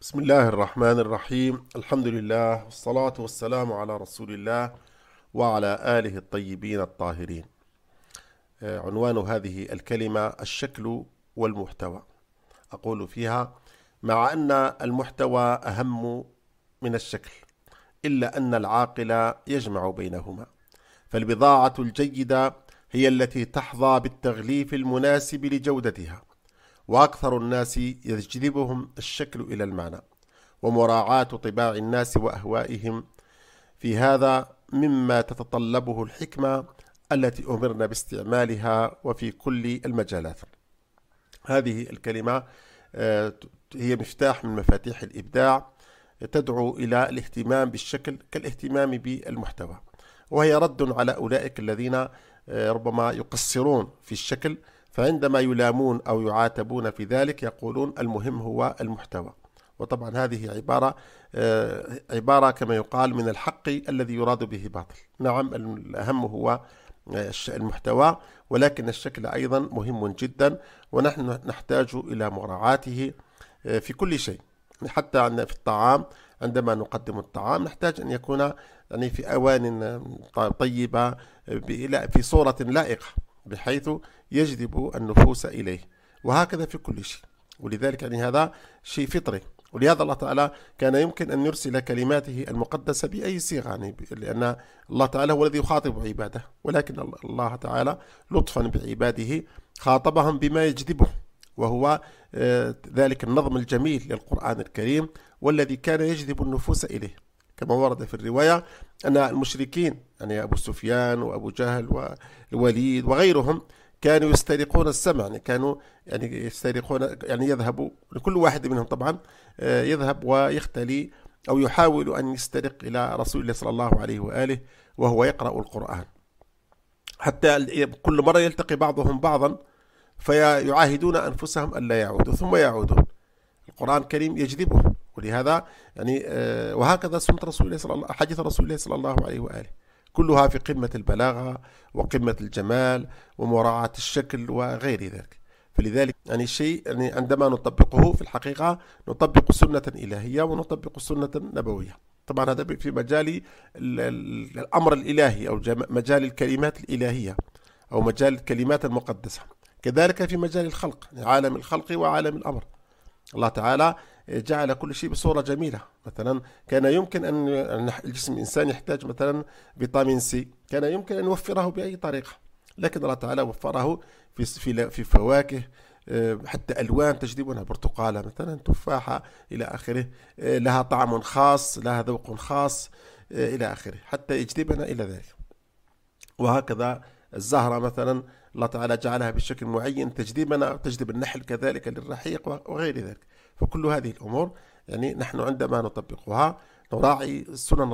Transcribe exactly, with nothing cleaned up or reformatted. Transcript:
بسم الله الرحمن الرحيم. الحمد لله والصلاة والسلام على رسول الله وعلى آله الطيبين الطاهرين. عنوان هذه الكلمة الشكل والمحتوى. أقول فيها: مع أن المحتوى أهم من الشكل، إلا أن العاقل يجمع بينهما، فالبضاعة الجيدة هي التي تحظى بالتغليف المناسب لجودتها، وأكثر الناس يجذبهم الشكل إلى المعنى، ومراعاة طباع الناس وأهوائهم في هذا مما تتطلبه الحكمة التي أمرنا باستعمالها وفي كل المجالات. هذه الكلمة هي مفتاح من مفاتيح الإبداع، تدعو إلى الاهتمام بالشكل كالاهتمام بالمحتوى، وهي رد على أولئك الذين ربما يقصرون في الشكل، فعندما يلامون أو يعاتبون في ذلك يقولون المهم هو المحتوى. وطبعا هذه عبارة عبارة كما يقال من الحق الذي يراد به باطل. نعم، الأهم هو المحتوى، ولكن الشكل أيضا مهم جدا، ونحن نحتاج إلى مراعاته في كل شيء. حتى في الطعام، عندما نقدم الطعام نحتاج أن يكون يعني في أوان طيبة في صورة لائقة بحيث يجذب النفوس إليه، وهكذا في كل شيء. ولذلك يعني هذا شيء فطري، ولهذا الله تعالى كان يمكن أن يرسل كلماته المقدسة بأي صيغة، يعني لأن الله تعالى هو الذي يخاطب عباده، ولكن الله تعالى لطفا بعباده خاطبهم بما يجذبه، وهو ذلك النظم الجميل للقرآن الكريم، والذي كان يجذب النفوس إليه، كما ورد في الرواية أن المشركين يعني أبو سفيان وأبو جهل والوليد وغيرهم كانوا يسترقون السمع، يعني كانوا يعني يسترقون يعني يذهبوا لكل واحد منهم طبعا يذهب ويختلي أو يحاول أن يسترق إلى رسول الله صلى الله عليه وآله وهو يقرأ القرآن، حتى كل مرة يلتقي بعضهم بعضا فيعاهدون أنفسهم أن لا يعودوا، ثم يعودون. القرآن الكريم يجذبهم، ولهذا يعني وهكذا سنة رسول الله صلى الله حديث رسول الله صلى الله عليه وآله كلها في قمة البلاغة وقمة الجمال ومراعاة الشكل وغير ذلك. فلذلك يعني شيء يعني عندما نطبقه في الحقيقة نطبق سنة إلهية ونطبق سنة نبوية. طبعا هذا في مجال الأمر الإلهي أو مجال الكلمات الإلهية أو مجال الكلمات المقدسة، كذلك في مجال الخلق، عالم الخلق وعالم الأمر. الله تعالى جعل كل شيء بصورة جميلة. مثلا كان يمكن أن الجسم الإنسان يحتاج مثلا فيتامين سي، كان يمكن أن يوفره بأي طريقة، لكن الله تعالى وفره في في في فواكه، حتى ألوان تجذبنا، برتقالة مثلا، تفاحة إلى آخره، لها طعم خاص، لها ذوق خاص إلى آخره، حتى يجذبنا إلى ذلك. وهكذا الزهرة مثلا الله تعالى جعلها بشكل معين تجذبنا، تجذب النحل كذلك للرحيق وغير ذلك. فكل هذه الأمور يعني نحن عندما نطبقها نراعي سنن